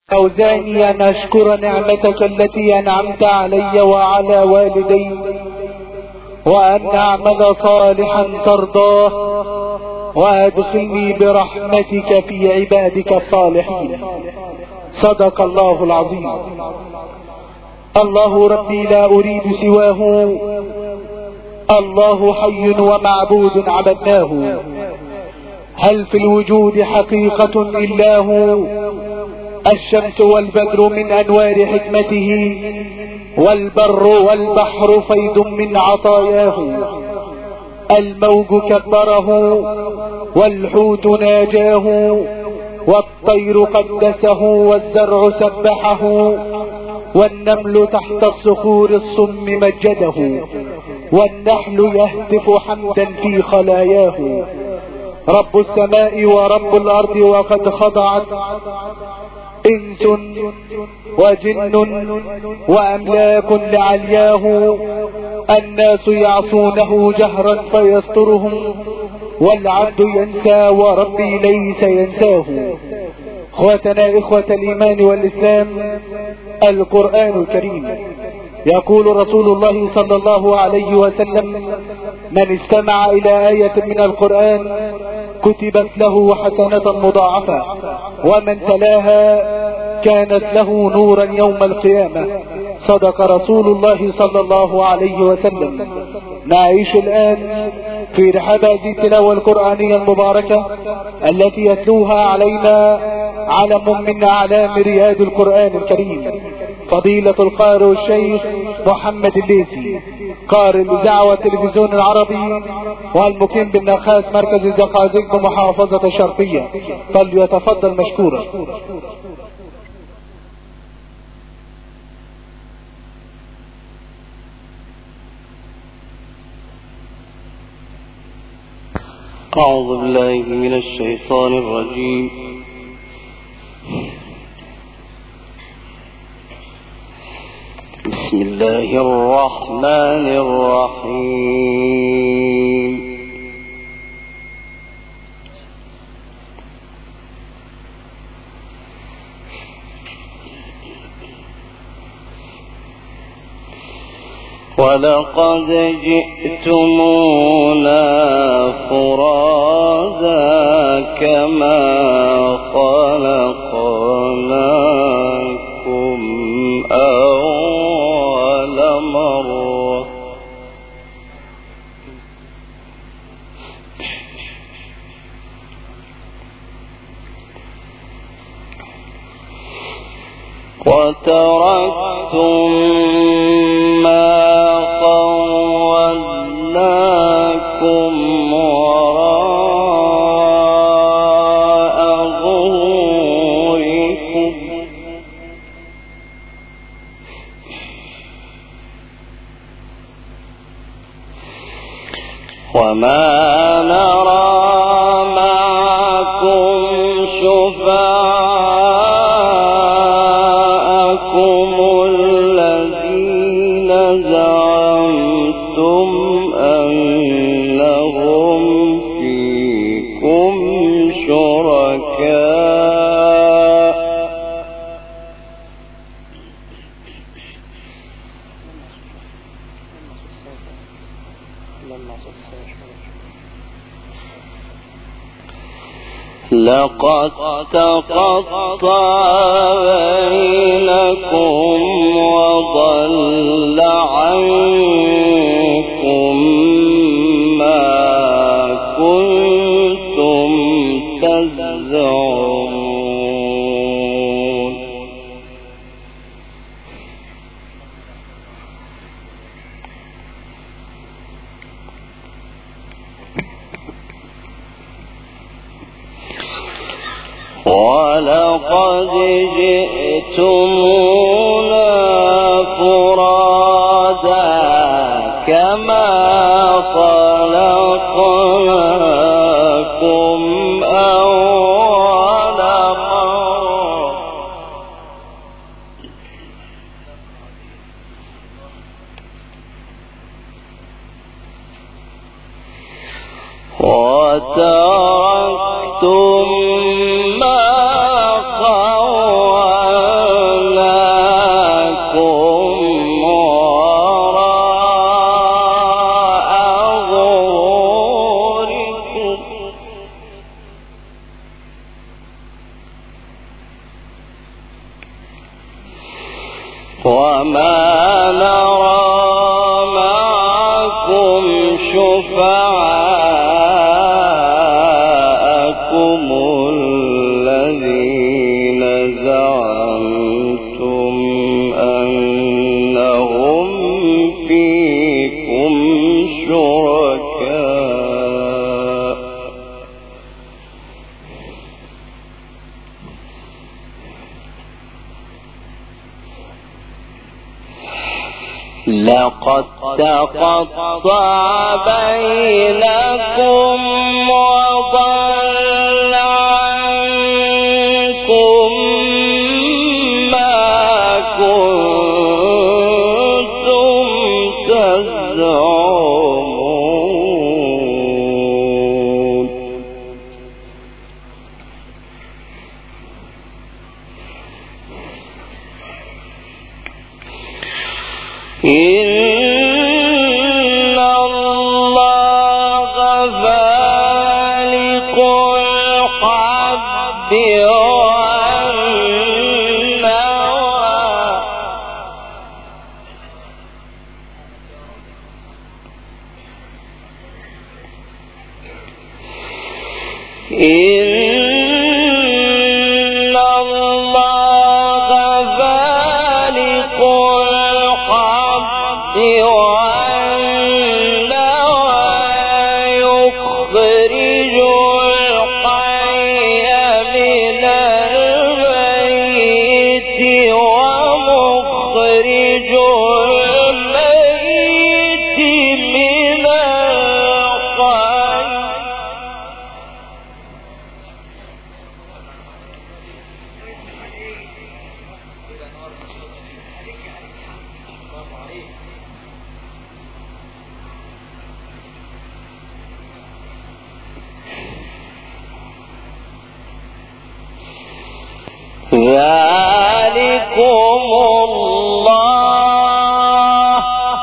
أوزاني أن أشكر نعمتك التي أنعمت علي وعلى والدي، وأن أعمل صالحا ترضاه، وأدخلني برحمتك في عبادك الصالحين. صدق الله العظيم. الله ربي لا أريد سواه، الله حي ومعبود عبدناه. هل في الوجود حقيقة إلا هو؟ الشمس والبدر من أنوار حكمته، والبر والبحر فيض من عطاياه. الموج كبره والحوت ناجاه، والطير قدسه والزرع سبحه، والنمل تحت الصخور الصم مجده، والنحل يهتف حمدا في خلاياه. رب السماء ورب الأرض وقد خضعت إنس وجن وأملاك لعلياه. الناس يعصونه جهرا فيسترهم، والعبد ينسى وربي ليس ينساه. اخوتنا اخوة الايمان والاسلام، القرآن الكريم يقول رسول الله صلى الله عليه وسلم: من استمع الى آية من القرآن كتبت له حسنة مضاعفة، ومن تلاها كانت له نورا يوم القيامة. صدق رسول الله صلى الله عليه وسلم. نعيش الآن في رحاب هذه التلاوة القرآنية المباركة التي يتلوها علينا علم من أعلام رياض القرآن الكريم، فضيلة القارئ الشيخ محمد الليثي، قارئ الإذاعة والتلفزيون العربي، والمقيم بالنخاس مركز الزقازيق بمحافظة الشرقية، فليتفضل مشكورا. أعوذ بالله من الشيطان الرجيم. بسم الله الرحمن الرحيم. ولقد جئتمونا فرادا كما خلقناكم أول مرة وتركتم ما خولناكم وراء ظهوركم وما نرى معكم شفعاءكم الذين زعمتم أنهم فيكم شركاء لقد تقطع بينكم وضل عنكم ما كنتم تزعمون ولقد جئتمونا فرادا كما خلقناكم أول مرة وتركتم ما خولناكم وما نرى معكم شفعاءكم الذين زعمتم أنهم فيكم شركاء لقد تقطع بينكم وضل عنكم ما كنتم تزعمون إن الله فالق الحب والنوى إن الله فالق الحب والنوى يخرج الحي من الميت ومخرج الميت من الحي ذلكم الله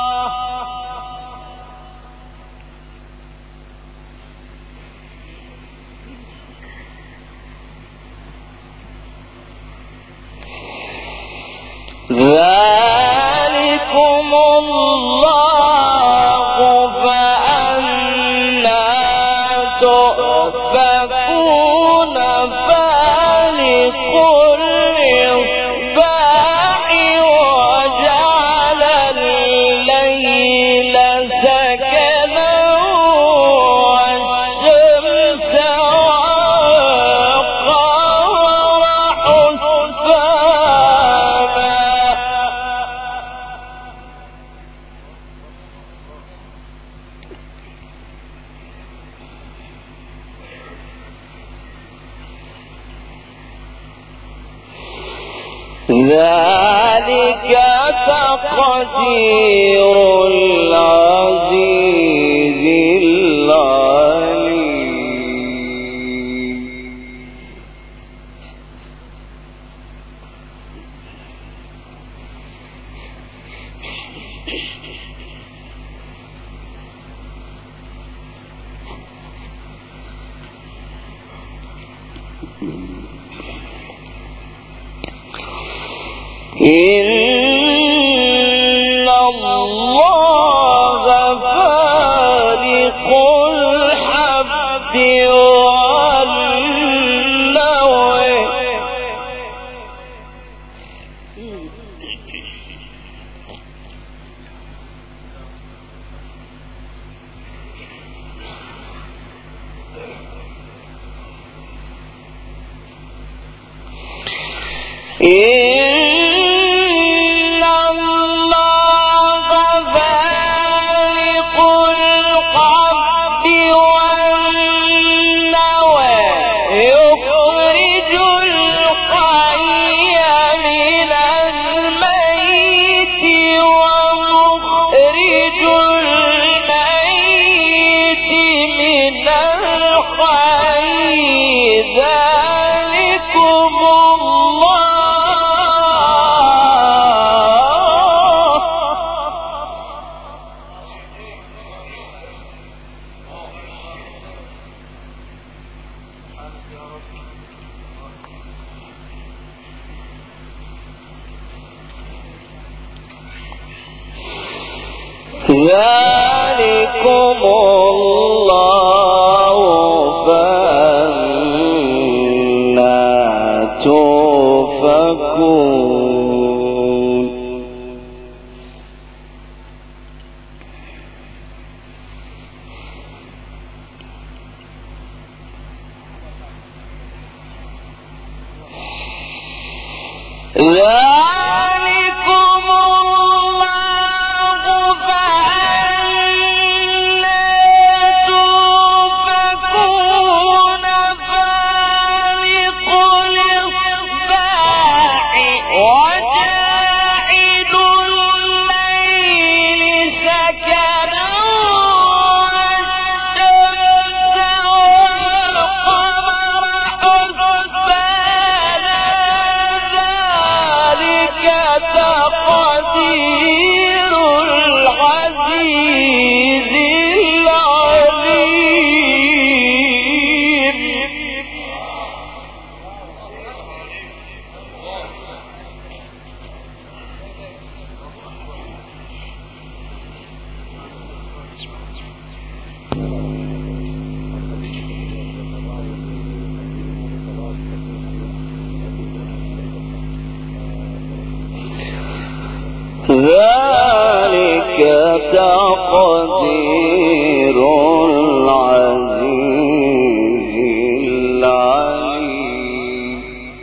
ذلكم الله فأنى تؤفكون فالق الإصباح وجعل الليل سكنا والشمس والقمر حسبانا ذلك تقدير العزيز العليم إن الله فالق الحب والنوى إن الله فالق الحب والنوى يخرج الحي من الميت ومخرج الميت من الحي ذلكم الله ذلكم الله فأنا تؤفكون. ذلك تقدير العزيز العليم.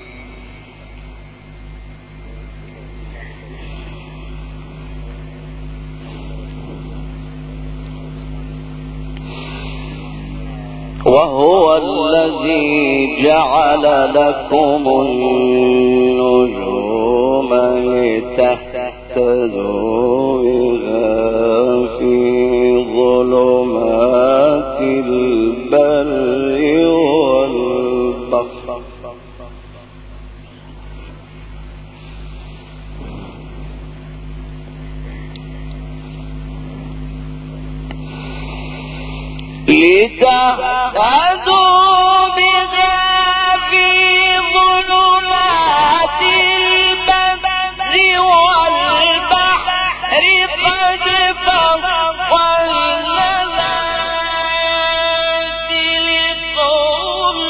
وهو الذي جعل لكم النجوم لتهتدوا بها في ظلمات البر والبحر لتهتدوا بها في ظلمات البر والبحر قد فصلنا الآيات لقوم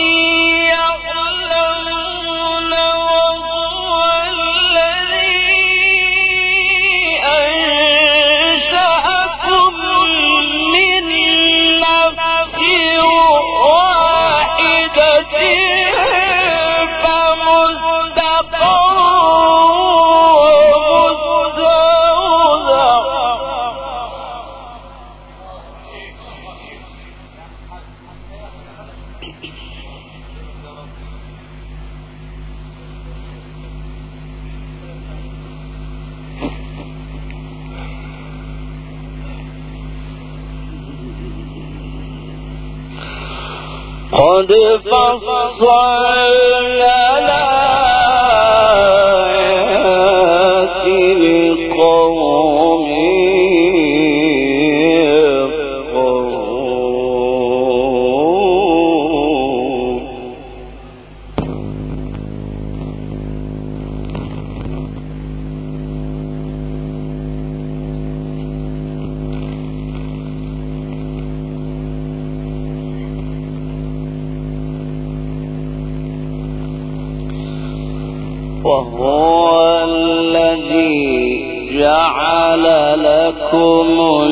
يعلمون. وهو الذي أنشأكم من نفس واحدة فمستقر ومستودع. قد فصلنا الآيات لقوم يفقهون. وهو الذي جعل لكم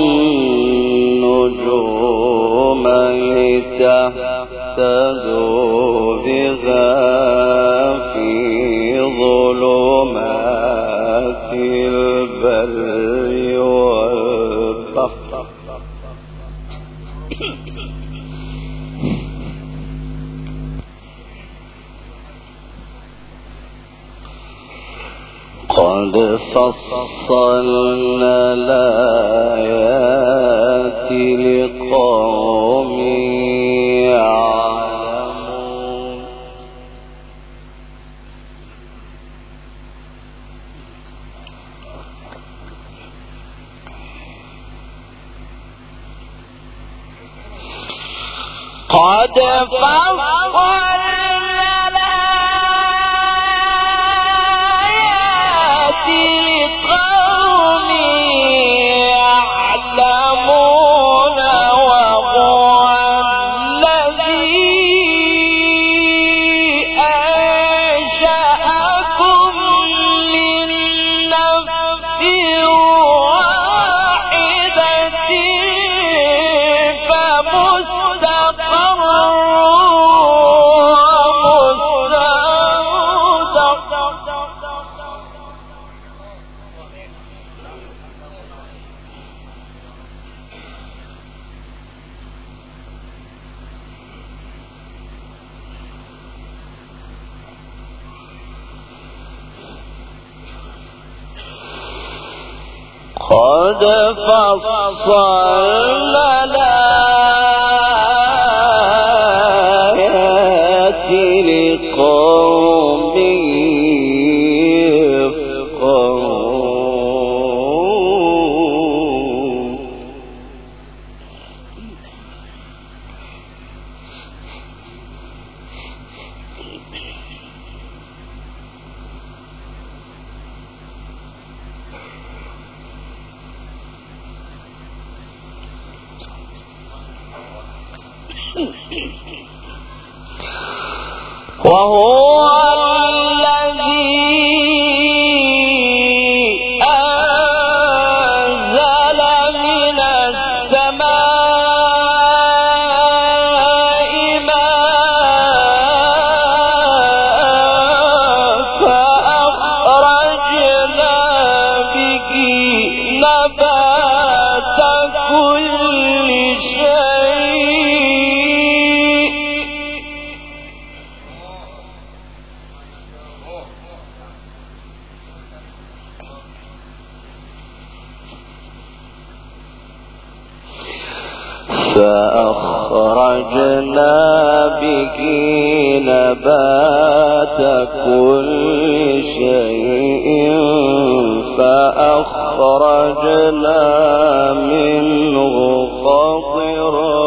النجوم لتهتدوا بها في ظلمات البر والبحر قد فصلنا الآيات لقوم يعلمون. قد فصلنا الآيات لقوم يعلمون. قد فصلنا الآيات لقوم يفقهون. وهو الذي أنزل من السماء ماء فأخرجنا به نبات كل شيء فأخرجنا به نبات كل شيء فأخرجنا منه خضرا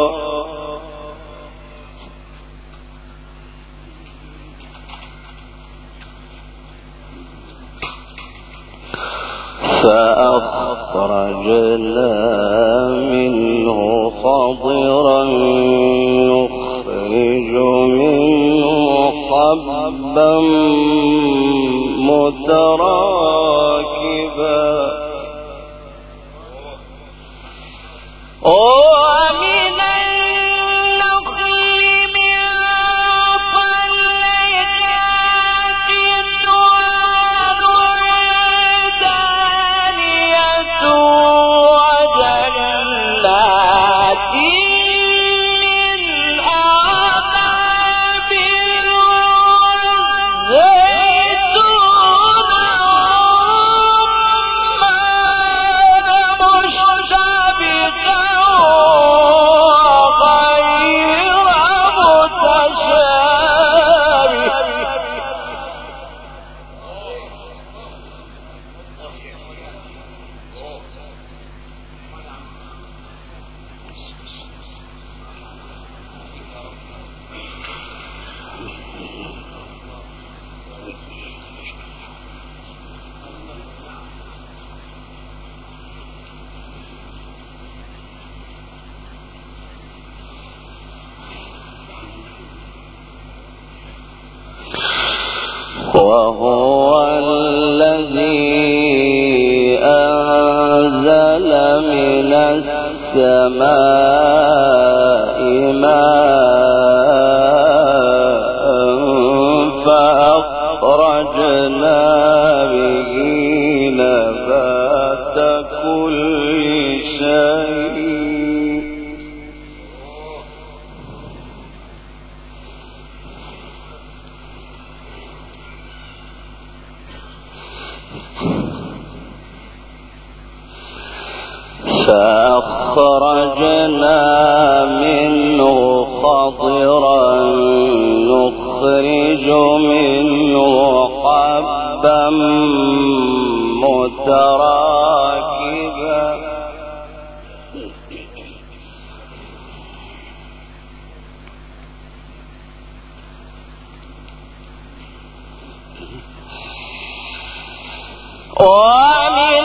نخرج منه حبا متراكبا ومن النخل من طلعها قنوان دانية وجنات من أعناب والزيتون والرمان مشتبها وغير متشابه وهو الذي أنزل من السماء ماء فأخرجنا به نبات كل شيء فأخرجنا منه خضرا نخرج منه حبا متراكبا ومن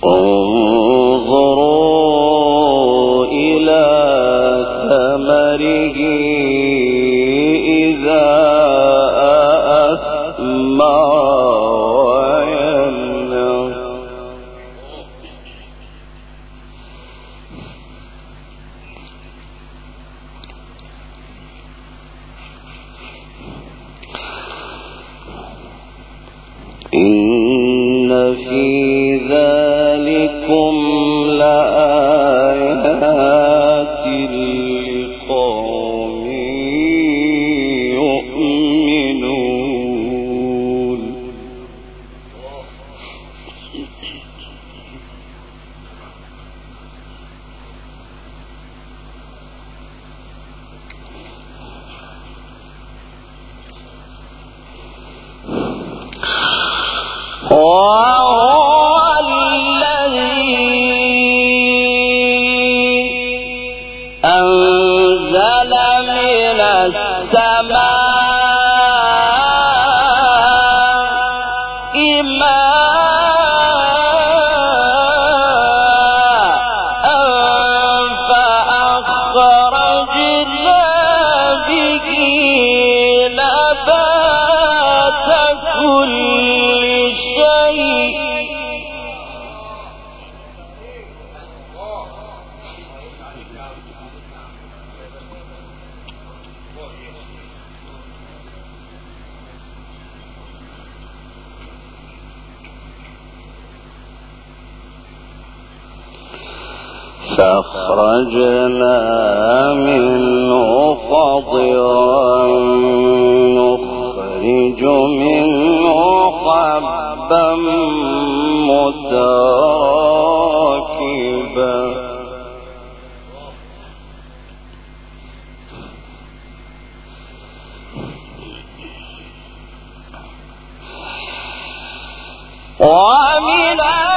انظروا إلى ثمره إذا أثمر وينعم إن في ذلكم لآيات لقوم يؤمنون وهو الذي أنزل من السماء ماء فأخرجنا به نبات كل شيء فأخرجنا منه خضرا نخرج منه حبا متراكبا ومن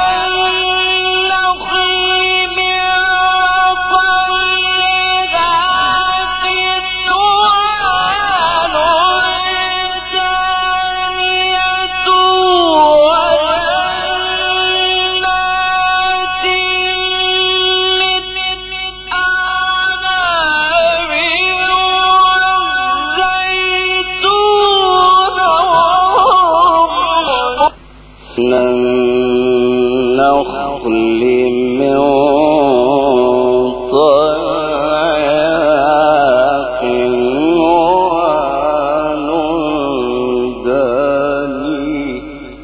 النخل من طياق ونلدان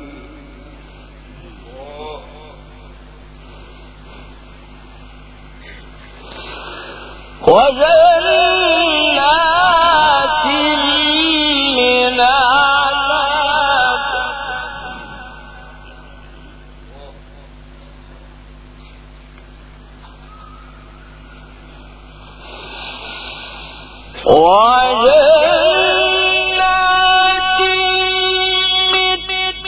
وجنات من أعناب وجنات من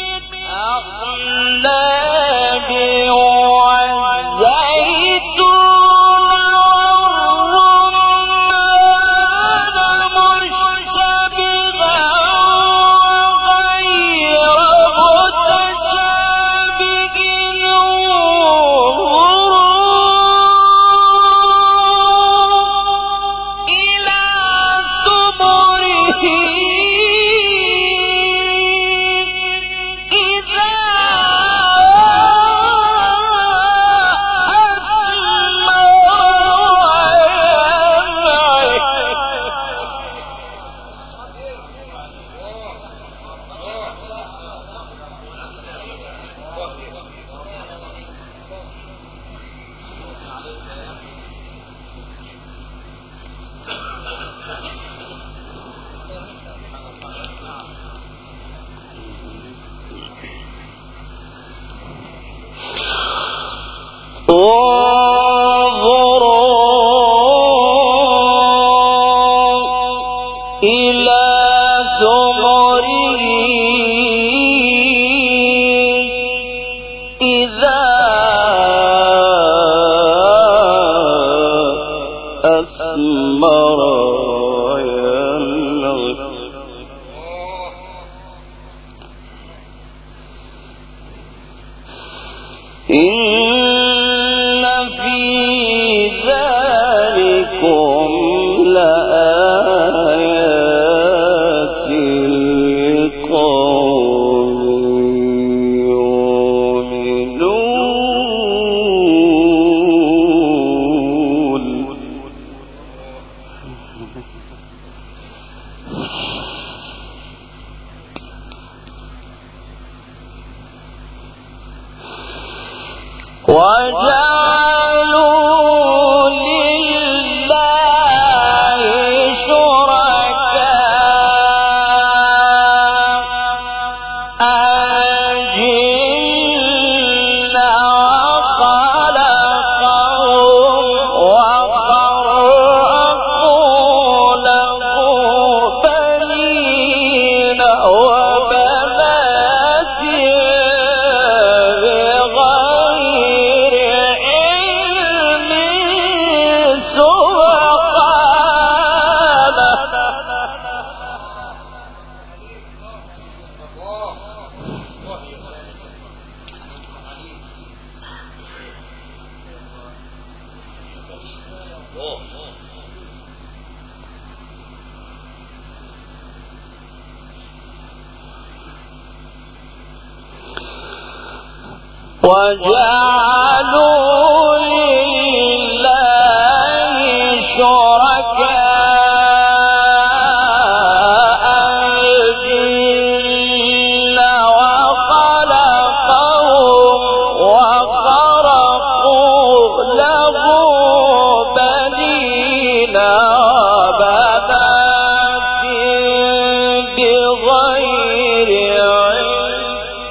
أعناب والزيتون والرمان مشتبها وغير متشابه إلى ثمره إذا انظروا إلى ثمره إذا أثمر وينعم إن وجعلوا لله شركاء الجن وخلقهم وخرقوا له بنين وبنات بغير علم وجعلوا لله شركاء الجن وخلقهم وخرقوا له بنين وبنات بغير علم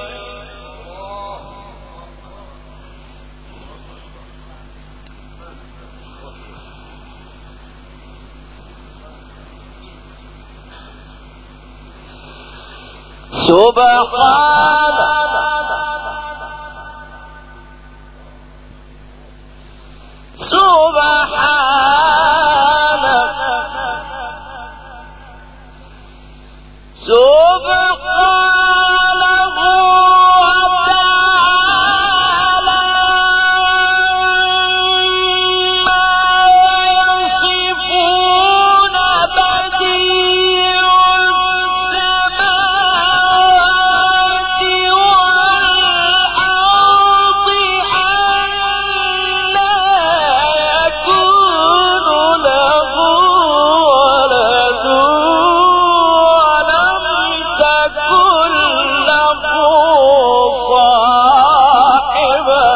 سبحانه وتعالى ما يصفون بديع السماوات والأرض أنى يكون له ولد ولم تكن له صاحبة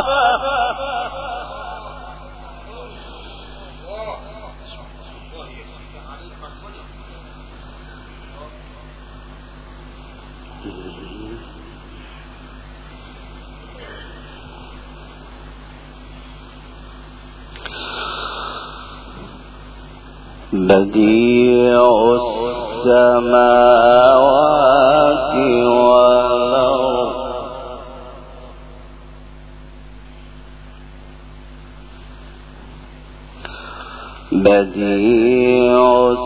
بديع السماوات والأرض بديع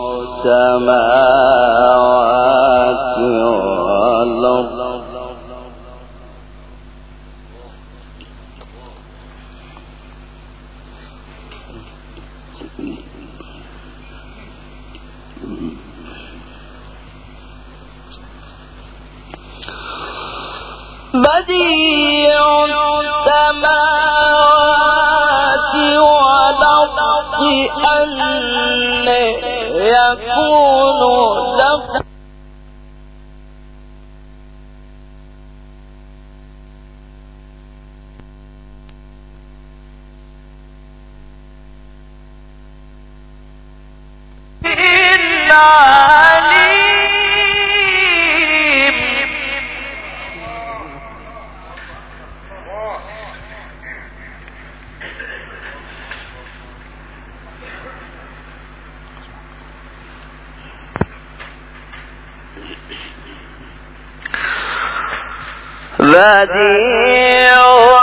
السماوات والأرض بديع السماوات والأرض أنى يكون له بديع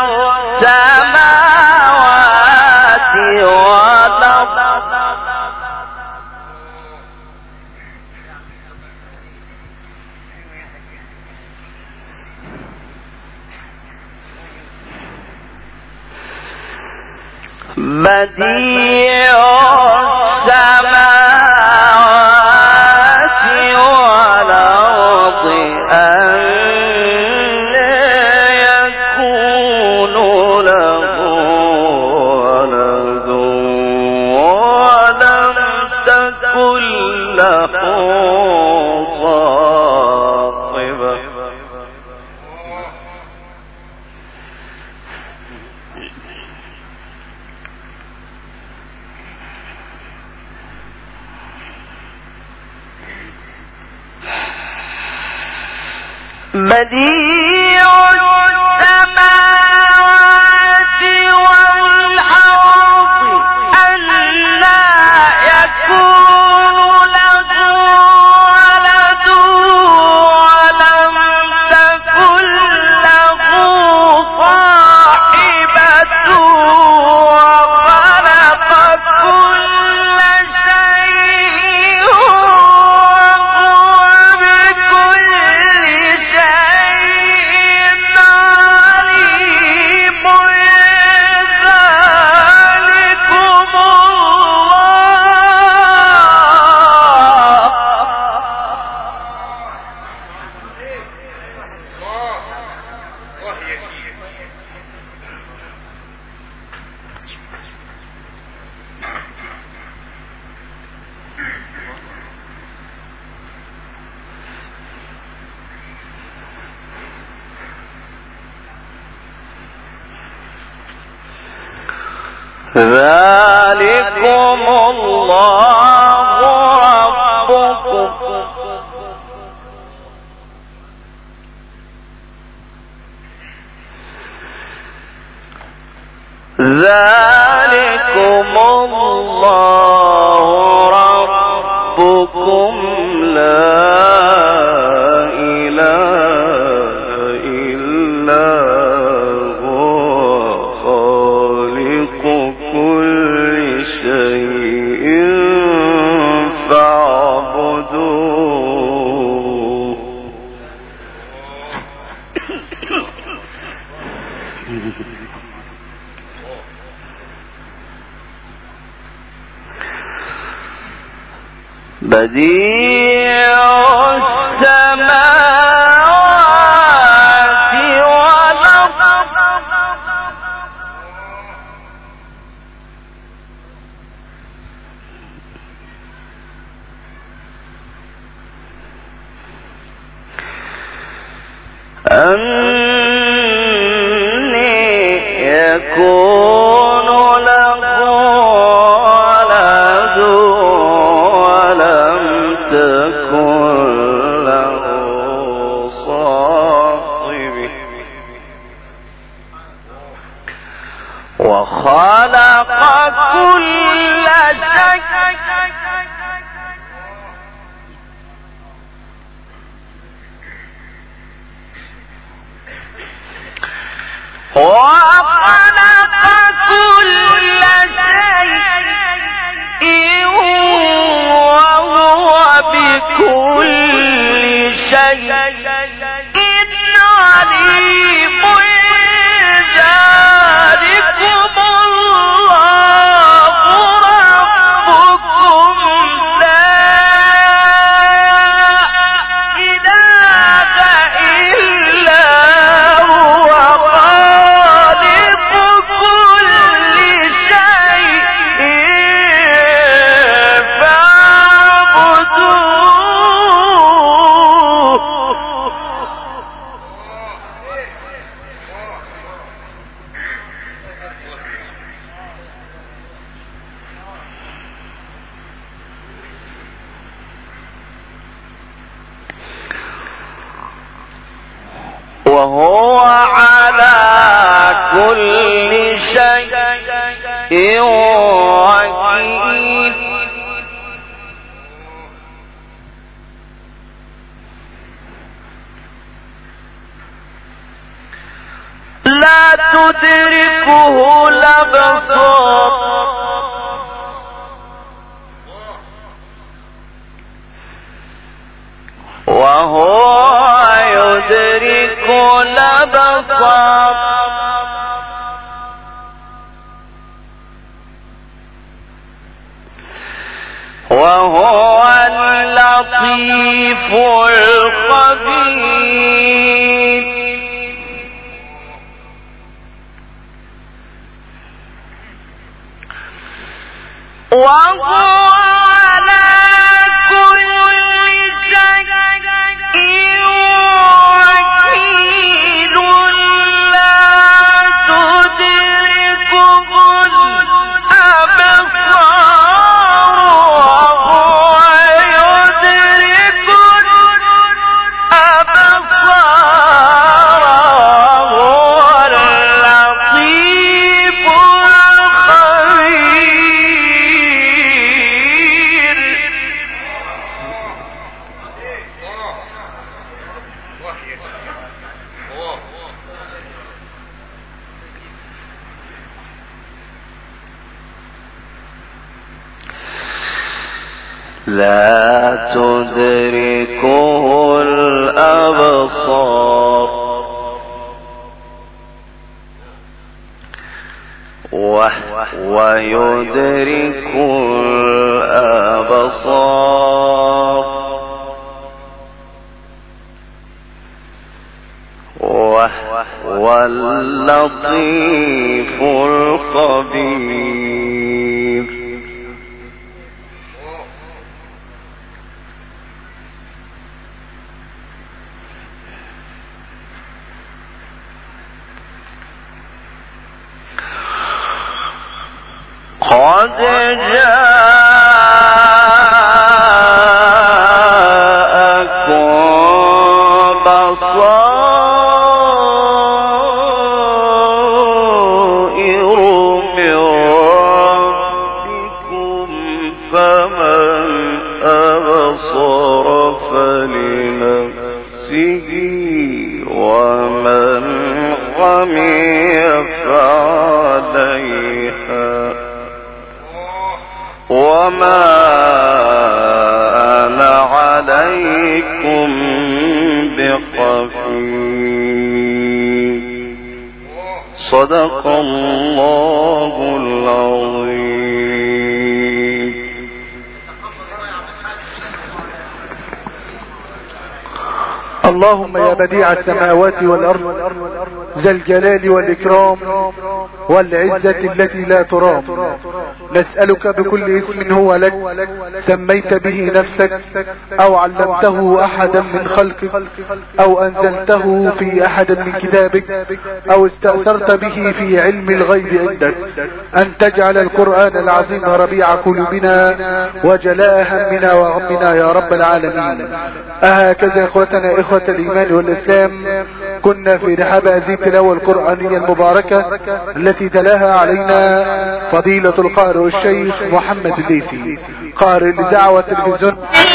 السماوات والأرض بديع السماوات والأرض أنى يكون له ولد ولم تكن له صاحبة بديع السماوات والأرض أنى يكون له ولد ولم تكن له صاحبة وخلق كل شيء وهو بكل شيء عليم ذلكم ذلكم الله ربكم ذلكم الله ربكم لا إله إلا هو خالق كل شيء فاعبدوه بديع السماوات والأرض أني يكون له ولد ولم تكن له صاحبة وخلق كل شيء وخلق كل شيء وهو بكل شيء عليم ذلكم الله ربكم لا إله إلا هو خالق كل شيء وهو على كل شيء وكيل لا تدركه الأبصار وهو يدرك الأبصار وهو اللطيف الخبير وهو على كل شيء وكيل لا تدركه الأبصار وهو يدرك الأبصار لا تدركه الأبصار وهو يدرك الأبصار وهو اللطيف الخبير قد جاءكم بصائر من ربكم فمن أبصر فلنفسه ومن عمي فعليها وما أنا عليكم بحفيظ. صدق الله العظيم. اللهم يا بديع السماوات والأرض ذا الجلال والإكرام والعزة التي لا ترام، نسألك بكل اسم هو لك سميت به نفسك أو علمته أحدا من خلقك أو أنزلته في أحد من كتابك أو استأثرت به في علم الغيب عندك أن تجعل القرآن العظيم ربيع قلوبنا وجلاء همنا وغمنا يا رب العالمين. أهكذا إخوتنا إخوة الإيمان والإسلام كنا في رحاب هذه التلاوة القرآنية المباركة التي تلاها علينا فضيلة القارئ الشيخ محمد الليثي قارئ لدعوة التلفزيون.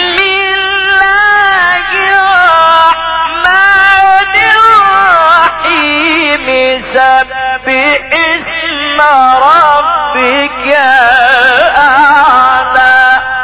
سبح اسم ربك الأعلى.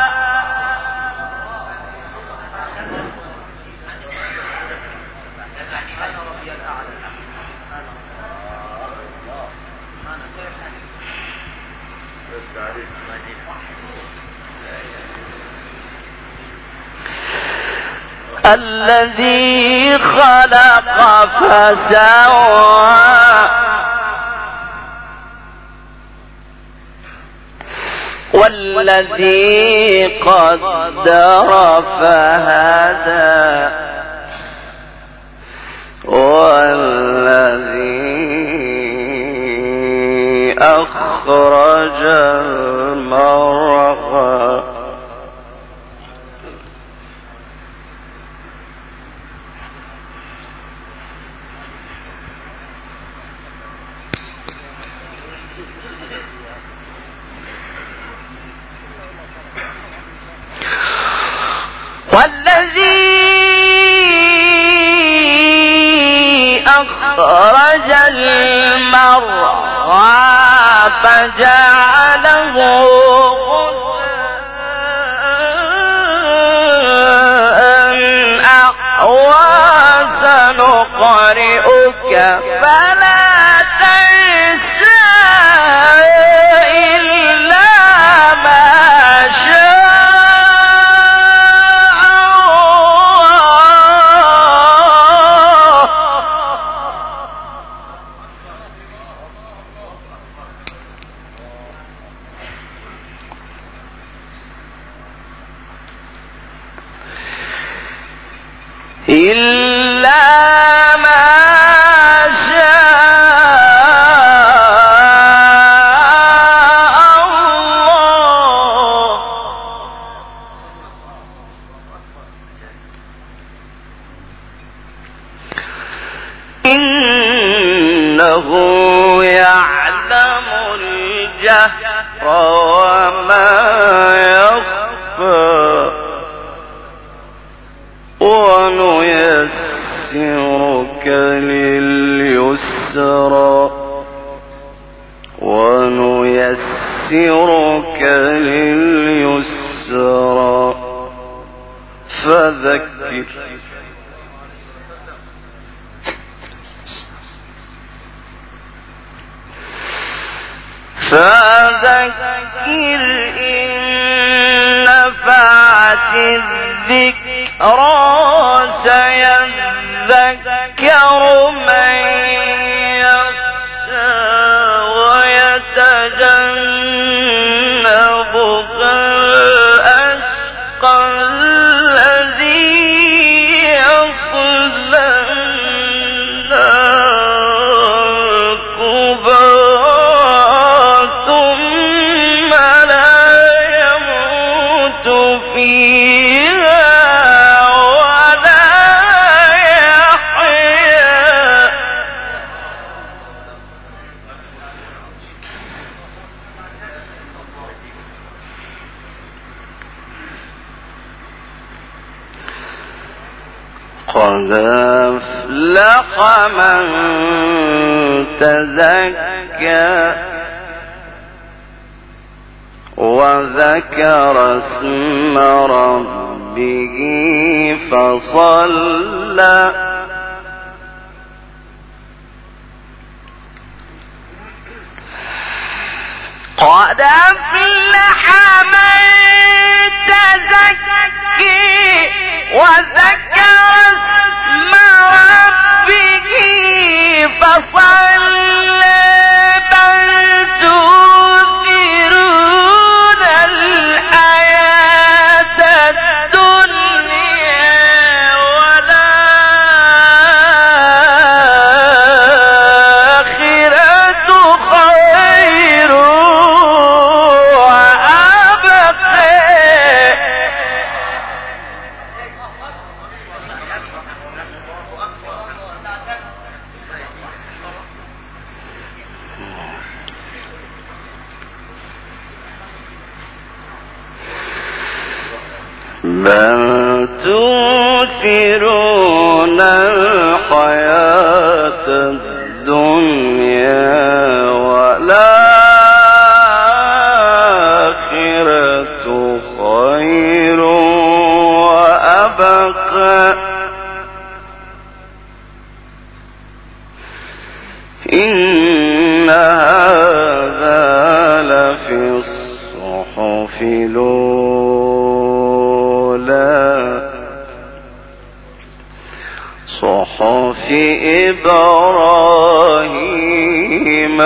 الذي خلق فسوى والذي قدر فهدى والذي أخرج المرعى أخرج المرعى فجعله غثاء أحوى سنقرئك فلا تنسى إلا ما شاء. إلا ما شاء الله. إنه يعلم الجهر وما يخفى ونيسرك لليسرى ونيسرك لليسرى فذكر إن نفعت الذكرى سيذكر من يخشى ويتجنبها الأشقى الذي يصلى قد أفلح من تزكى وذكر اسم ربه فصلى قد أفلح من تزكى وذكر اسم ربه فصلى بل تؤثرون الحياة الدنيا والآخرة خير وأبقى بل تؤثرون الحياة الدنيا والآخرة خير وأبقى إن هذا لفي الصحف صحف إبراهيم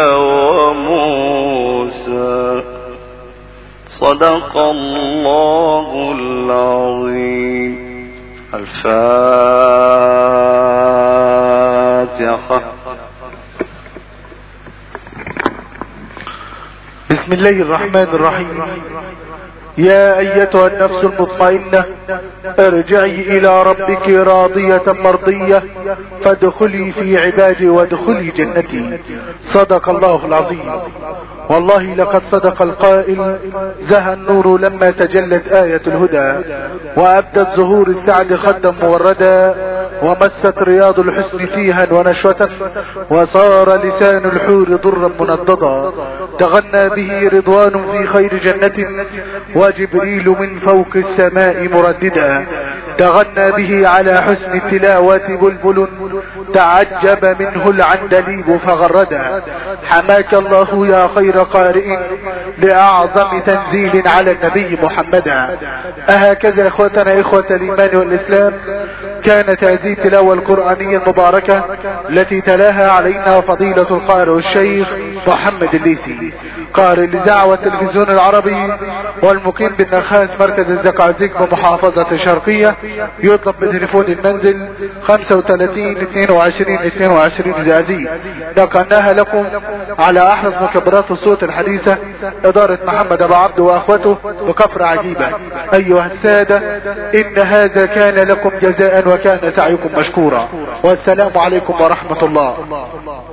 وموسى صدق الله العظيم. الفاتحة. بسم الله الرحمن الرحيم. يا أيتها النفس المطمئنة ارجعي إلى ربك راضية مرضية فادخلي في عبادي وادخلي جنتي. صدق الله العظيم. والله لقد صدق القائل: زهى النور لما تجلت آية الهدى وأبدت زهور السعد خدا موردا ومست رياض الحسن فيها ونشوة وصار لسان الحور ضرا منضدا تغنى به رضوان في خير جنة وجبريل من فوق السماء مرددا تغنى به على حسن التلاوة بلبل تعجب منه العندليب فغردا. حماك الله يا خير قارئ لأعظم تنزيل على النبي محمدا. أهكذا إخوتنا إخوة الإيمان والإسلام كانت هذه التلاوة القرآنية المباركة التي تلاها علينا فضيلة القارئ الشيخ محمد الليثي قارئ لإذاعة والتلفزيون العربي والمقيم بالنخاس مركز الزقازيق بمحافظة الشرقية. يطلب بتليفون المنزل 35 22 22 زازي. نقلناها لكم على أحرز مكبرات الصوت الحديثة إدارة محمد أبو عبد وأخوته بكفر عجيبة. أيها السادة إن هذا كان لكم جزاء وكان سعيكم مشكورا والسلام عليكم ورحمة الله.